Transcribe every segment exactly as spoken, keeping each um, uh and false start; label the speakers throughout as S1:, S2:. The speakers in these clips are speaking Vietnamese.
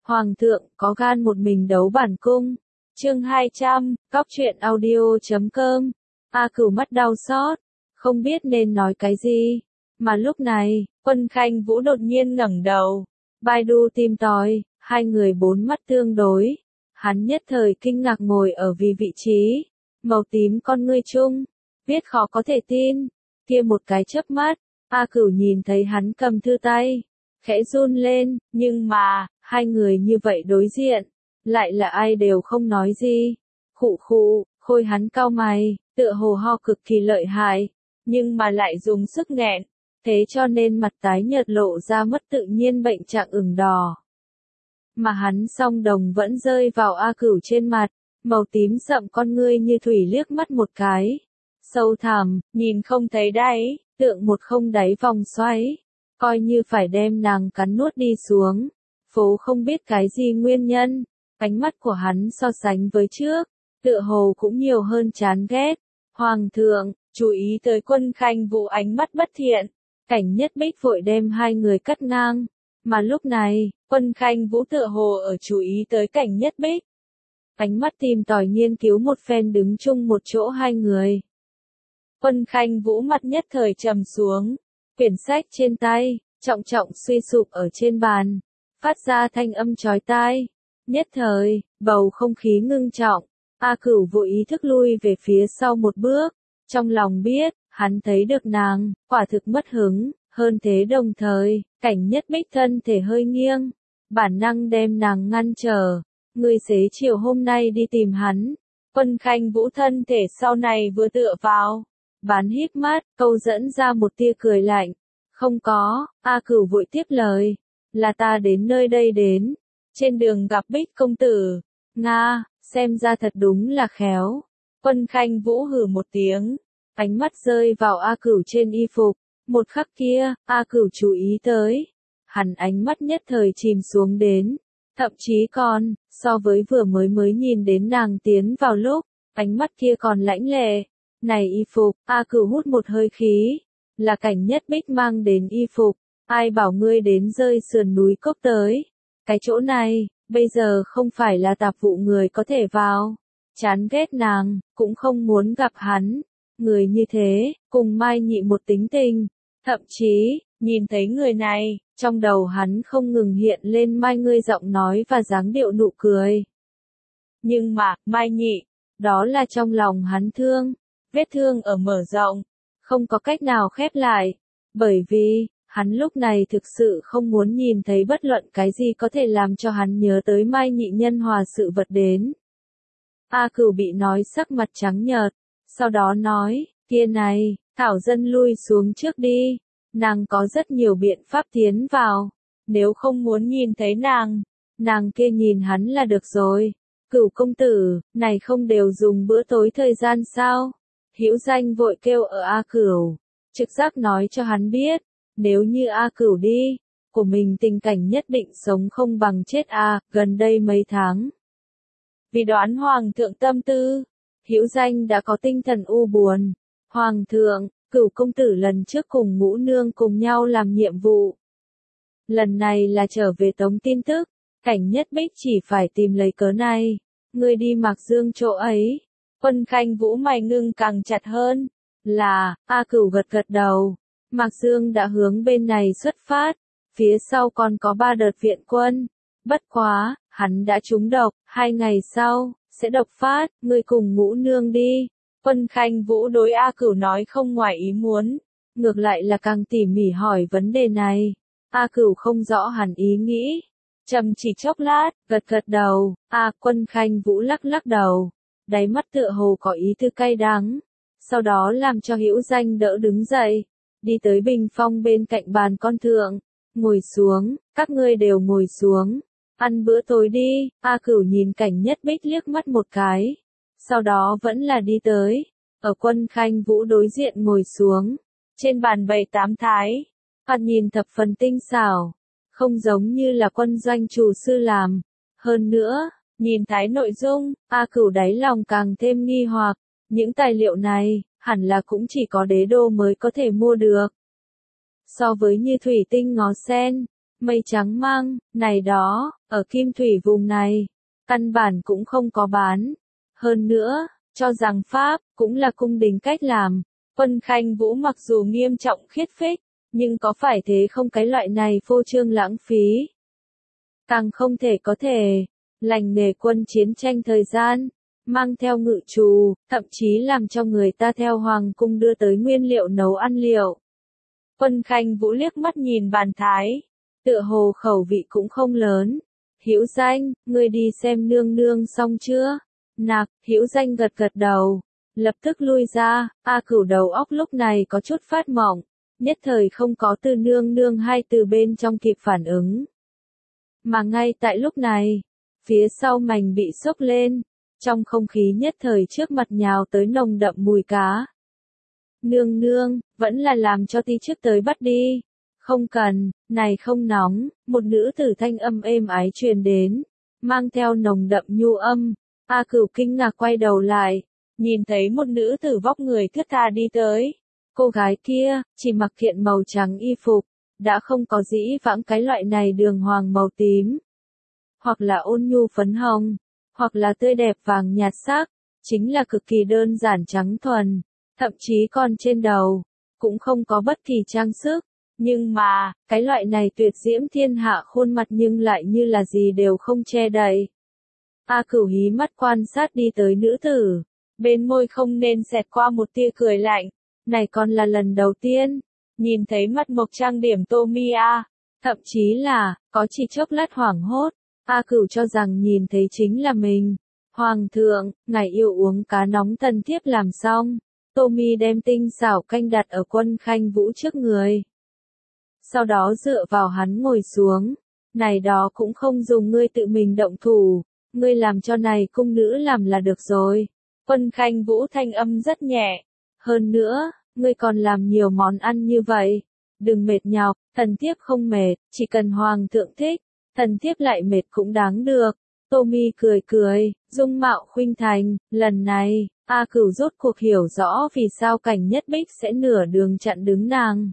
S1: Hoàng thượng có gan một mình đấu bản cung. Chương hai trăm, Cóc truyện audio chấm com. A Cửu mắt đau xót, không biết nên nói cái gì. Mà lúc này, Quân Khanh Vũ đột nhiên ngẩng đầu. Baidu tìm tòi, hai người bốn mắt tương đối. Hắn nhất thời kinh ngạc ngồi ở vì vị trí. Màu tím con ngươi chung. Viết khó có thể tin. Kia một cái chớp mắt, A Cửu nhìn thấy hắn cầm thư tay. Khẽ run lên, nhưng mà, hai người như vậy đối diện. Lại là ai đều không nói gì. Khụ khụ, Khôi hắn cau mày, tựa hồ ho cực kỳ lợi hại. Nhưng mà lại dùng sức nghẹn. Thế cho nên mặt tái nhợt lộ ra mất tự nhiên bệnh trạng ửng đỏ. Mà hắn song đồng vẫn rơi vào A Cửu trên mặt, màu tím sậm con ngươi như thủy liếc mắt một cái. Sâu thẳm, nhìn không thấy đáy, tượng một không đáy vòng xoáy. Coi như phải đem nàng cắn nuốt đi xuống. Phố không biết cái gì nguyên nhân, ánh mắt của hắn so sánh với trước, tựa hồ cũng nhiều hơn chán ghét. Hoàng thượng, chú ý tới Quân Khanh Vũ ánh mắt bất thiện. Cảnh Nhất Bích vội đem hai người cắt ngang. Mà lúc này, Quân Khanh Vũ tựa hồ ở chú ý tới Cảnh Nhất Bích. Ánh mắt tìm tòi nghiên cứu một phen đứng chung một chỗ hai người. Quân Khanh Vũ mặt nhất thời trầm xuống. Quyển sách trên tay, trọng trọng suy sụp ở trên bàn. Phát ra thanh âm chói tai. Nhất thời, bầu không khí ngưng trọng. A Cửu vội ý thức lui về phía sau một bước. Trong lòng biết, hắn thấy được nàng, quả thực mất hứng. Hơn thế đồng thời, Cảnh Nhất Bích thân thể hơi nghiêng. Bản năng đem nàng ngăn trở. Ngươi xế chiều hôm nay đi tìm hắn. Quân Khanh Vũ thân thể sau này vừa tựa vào. Bán híp mắt, câu dẫn ra một tia cười lạnh. Không có, A Cửu vội tiếp lời. Là ta đến nơi đây đến. Trên đường gặp Bích công tử. Nga, xem ra thật đúng là khéo. Quân Khanh Vũ hừ một tiếng. Ánh mắt rơi vào A Cửu trên y phục. Một khắc kia, A Cửu chú ý tới. Hắn ánh mắt nhất thời chìm xuống đến. Thậm chí còn, so với vừa mới mới nhìn đến nàng tiến vào lúc, ánh mắt kia còn lãnh lệ. Này y phục, A Cửu hút một hơi khí. Là Cảnh Nhất Bích mang đến y phục. Ai bảo ngươi đến rơi sườn núi cốc tới. Cái chỗ này, bây giờ không phải là tạp vụ người có thể vào. Chán ghét nàng, cũng không muốn gặp hắn. Người như thế, cùng Mai Nhị một tính tình. Thậm chí, nhìn thấy người này, trong đầu hắn không ngừng hiện lên Mai ngươi giọng nói và dáng điệu nụ cười. Nhưng mà, Mai Nhị, đó là trong lòng hắn thương. Vết thương ở mở rộng, không có cách nào khép lại. Bởi vì, hắn lúc này thực sự không muốn nhìn thấy bất luận cái gì có thể làm cho hắn nhớ tới Mai Nhị nhân hòa sự vật đến. A Cửu bị nói sắc mặt trắng nhợt, sau đó nói, kia này, Thảo Dân lui xuống trước đi, nàng có rất nhiều biện pháp tiến vào, nếu không muốn nhìn thấy nàng, nàng kia nhìn hắn là được rồi. Cửu công tử, này không đều dùng bữa tối thời gian sao? Hữu Danh vội kêu ở A Cửu, trực giác nói cho hắn biết. Nếu như A Cửu đi, của mình tình cảnh nhất định sống không bằng chết A, gần đây mấy tháng. Vì đoán Hoàng thượng tâm tư, Hữu Danh đã có tinh thần u buồn. Hoàng thượng, Cửu công tử lần trước cùng Ngũ Nương cùng nhau làm nhiệm vụ. Lần này là trở về tống tin tức, Cảnh Nhất Bích chỉ phải tìm lấy cớ này. Ngươi đi Mạc Dương chỗ ấy. Quân Khanh Vũ mày ngưng càng chặt hơn. Là, A Cửu gật gật đầu. Mạc Dương đã hướng bên này xuất phát, phía sau còn có ba đợt viện quân. Bất quá, hắn đã trúng độc, hai ngày sau, sẽ độc phát, ngươi cùng Ngũ Nương đi. Quân Khanh Vũ đối A Cửu nói không ngoài ý muốn, ngược lại là càng tỉ mỉ hỏi vấn đề này. A Cửu không rõ hẳn ý nghĩ, trầm chỉ chốc lát, gật gật đầu. A Quân Khanh Vũ lắc lắc đầu, đáy mắt tựa hồ có ý tư cay đắng, sau đó làm cho Hữu Danh đỡ đứng dậy. Đi tới bình phong bên cạnh bàn con thượng, ngồi xuống, các ngươi đều ngồi xuống, ăn bữa tối đi. A Cửu nhìn Cảnh Nhất Bích liếc mắt một cái, sau đó vẫn là đi tới, ở Quân Khanh Vũ đối diện ngồi xuống, trên bàn bày tám thái, ăn nhìn thập phần tinh xảo, không giống như là quân doanh chủ sư làm. Hơn nữa, nhìn thái nội dung, A Cửu đáy lòng càng thêm nghi hoặc, những tài liệu này, hẳn là cũng chỉ có đế đô mới có thể mua được. So với như thủy tinh ngó sen, mây trắng măng, này đó, ở Kim Thủy vùng này, căn bản cũng không có bán. Hơn nữa, cho rằng Pháp, cũng là cung đình cách làm, Quân Khanh Vũ mặc dù nghiêm trọng khiết phích, nhưng có phải thế không cái loại này phô trương lãng phí. Càng không thể có thể, lành nghề quân chiến tranh thời gian, mang theo ngự trù, thậm chí làm cho người ta theo hoàng cung đưa tới nguyên liệu nấu ăn liệu. Quân Khanh Vũ liếc mắt nhìn bàn thái, tựa hồ khẩu vị cũng không lớn. Hữu Danh, ngươi đi xem nương nương xong chưa? Nạc, Hữu Danh gật gật đầu, lập tức lui ra. A Cửu đầu óc lúc này có chút phát mỏng, nhất thời không có từ nương nương hai từ bên trong kịp phản ứng. Mà ngay tại lúc này, phía sau mảnh bị xốc lên, trong không khí nhất thời trước mặt nhào tới nồng đậm mùi cá. Nương nương, vẫn là làm cho ti trước tới bắt đi. Không cần, này không nóng, một nữ tử thanh âm êm ái truyền đến, mang theo nồng đậm nhu âm. A Cửu kinh ngạc quay đầu lại, nhìn thấy một nữ tử vóc người thướt tha đi tới. Cô gái kia, chỉ mặc kiện màu trắng y phục, đã không có dĩ vãng cái loại này đường hoàng màu tím, hoặc là ôn nhu phấn hồng, hoặc là tươi đẹp vàng nhạt sắc, chính là cực kỳ đơn giản trắng thuần, thậm chí còn trên đầu, cũng không có bất kỳ trang sức, nhưng mà, cái loại này tuyệt diễm thiên hạ khuôn mặt nhưng lại như là gì đều không che đậy. A Cửu hí mắt quan sát đi tới nữ tử, bên môi không nên xẹt qua một tia cười lạnh, này còn là lần đầu tiên, nhìn thấy mặt mộc trang điểm Tô Mi A, thậm chí là, có chỉ chốc lát hoảng hốt. A Cửu cho rằng nhìn thấy chính là mình. Hoàng thượng, ngài yêu uống cá nóng thần thiếp làm xong. Tô Mi đem tinh xảo canh đặt ở Quân Khanh Vũ trước người. Sau đó dựa vào hắn ngồi xuống. Này đó cũng không dùng ngươi tự mình động thủ. Ngươi làm cho này cung nữ làm là được rồi. Quân Khanh Vũ thanh âm rất nhẹ. Hơn nữa, ngươi còn làm nhiều món ăn như vậy. Đừng mệt nhọc, thần thiếp không mệt, chỉ cần hoàng thượng thích. Thần thiếp lại mệt cũng đáng được. Tô Mi cười cười, dung mạo khuynh thành, lần này, A Cửu rốt cuộc hiểu rõ vì sao Cảnh Nhất Bích sẽ nửa đường chặn đứng nàng.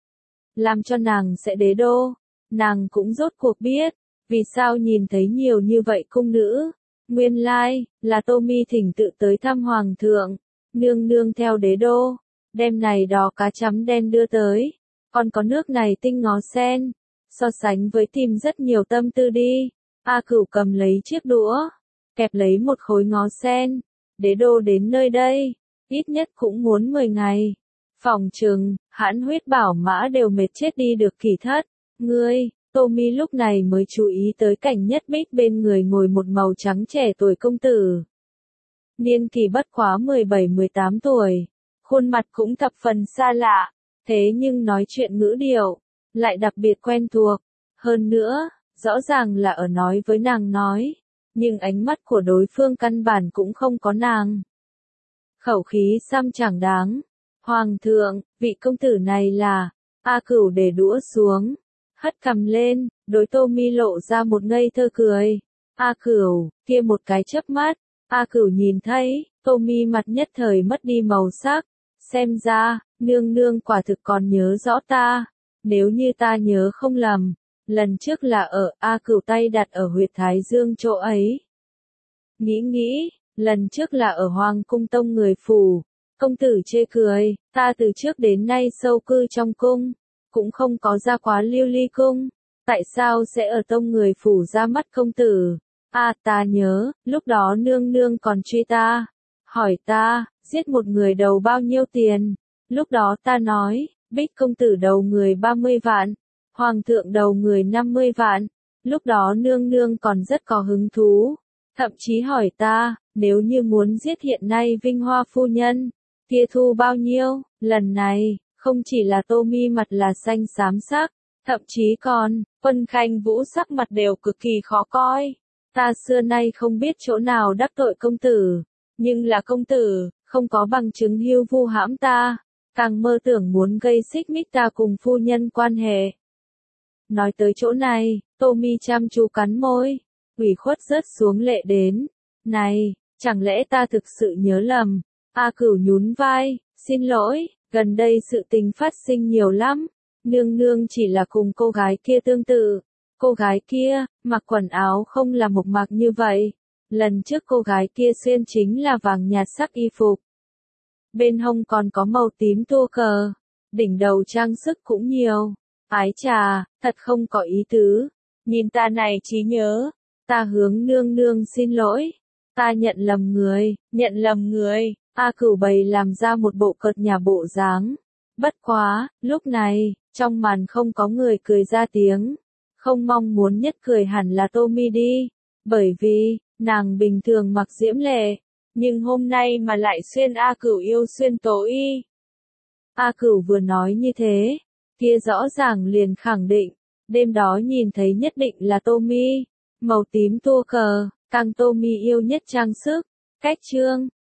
S1: Làm cho nàng sẽ đế đô. Nàng cũng rốt cuộc biết, vì sao nhìn thấy nhiều như vậy cung nữ. Nguyên lai, là Tô Mi thỉnh tự tới thăm hoàng thượng, nương nương theo đế đô, đem này đó cá chấm đen đưa tới, còn có nước này tinh ngó sen. So sánh với tìm rất nhiều tâm tư đi. A Cửu cầm lấy chiếc đũa, kẹp lấy một khối ngó sen. Đế đô đến nơi đây, ít nhất cũng muốn mười ngày. Phòng trừng, hãn huyết bảo mã đều mệt chết đi được kỳ thất. Ngươi, Tô Mi lúc này mới chú ý tới Cảnh Nhất Bích bên người ngồi một màu trắng trẻ tuổi công tử. Niên kỳ bất quá mười bảy mười tám tuổi, khuôn mặt cũng thập phần xa lạ, thế nhưng nói chuyện ngữ điệu lại đặc biệt quen thuộc. Hơn nữa, rõ ràng là ở nói với nàng nói, nhưng ánh mắt của đối phương căn bản cũng không có nàng. Khẩu khí xăm chẳng đáng. Hoàng thượng, vị công tử này là, A Cửu để đũa xuống, hất cằm lên, đối Tô Mi lộ ra một ngây thơ cười. A Cửu, kia một cái chớp mắt, A Cửu nhìn thấy, Tô Mi mặt nhất thời mất đi màu sắc, xem ra, nương nương quả thực còn nhớ rõ ta. Nếu như ta nhớ không lầm, lần trước là ở A Cửu tay đặt ở huyệt Thái Dương chỗ ấy. Nghĩ nghĩ, lần trước là ở Hoàng cung tông người phủ. Công tử chê cười, ta từ trước đến nay sâu cư trong cung, cũng không có ra quá Lưu Ly cung. Tại sao sẽ ở tông người phủ ra mắt công tử? À ta nhớ, lúc đó nương nương còn truy ta. Hỏi ta, giết một người đầu bao nhiêu tiền? Lúc đó ta nói, Bích công tử đầu người ba mươi vạn, hoàng thượng đầu người năm mươi vạn. Lúc đó nương nương còn rất có hứng thú, thậm chí hỏi ta, nếu như muốn giết hiện nay Vinh Hoa phu nhân, kia thu bao nhiêu? Lần này, không chỉ là Tô Mi mặt là xanh xám sắc, thậm chí còn, Quân Khanh Vũ sắc mặt đều cực kỳ khó coi. Ta xưa nay không biết chỗ nào đắc tội công tử, nhưng là công tử, không có bằng chứng hưu vu hãm ta. Càng mơ tưởng muốn gây xích mích ta cùng phu nhân quan hệ. Nói tới chỗ này, Tô Mi chăm chú cắn môi, ủy khuất rớt xuống lệ đến. Này, chẳng lẽ ta thực sự nhớ lầm? A Cửu nhún vai, xin lỗi, gần đây sự tình phát sinh nhiều lắm. Nương nương chỉ là cùng cô gái kia tương tự. Cô gái kia, mặc quần áo không là mộc mạc như vậy. Lần trước cô gái kia xuyên chính là vàng nhạt sắc y phục. Bên hông còn có màu tím tua cờ. Đỉnh đầu trang sức cũng nhiều. Ái chà, thật không có ý tứ. Nhìn ta này trí nhớ. Ta hướng nương nương xin lỗi. Ta nhận lầm người, nhận lầm người. A Cửu bày làm ra một bộ cợt nhả bộ dáng. Bất quá, lúc này, trong màn không có người cười ra tiếng. Không mong muốn nhất cười hẳn là Tommy đi. Bởi vì, nàng bình thường mặc diễm lệ. Nhưng hôm nay mà lại xuyên A Cửu yêu xuyên tố y. A Cửu vừa nói như thế, kia rõ ràng liền khẳng định, đêm đó nhìn thấy nhất định là Tommy. Màu tím tua cờ, càng Tommy yêu nhất trang sức. Cách chương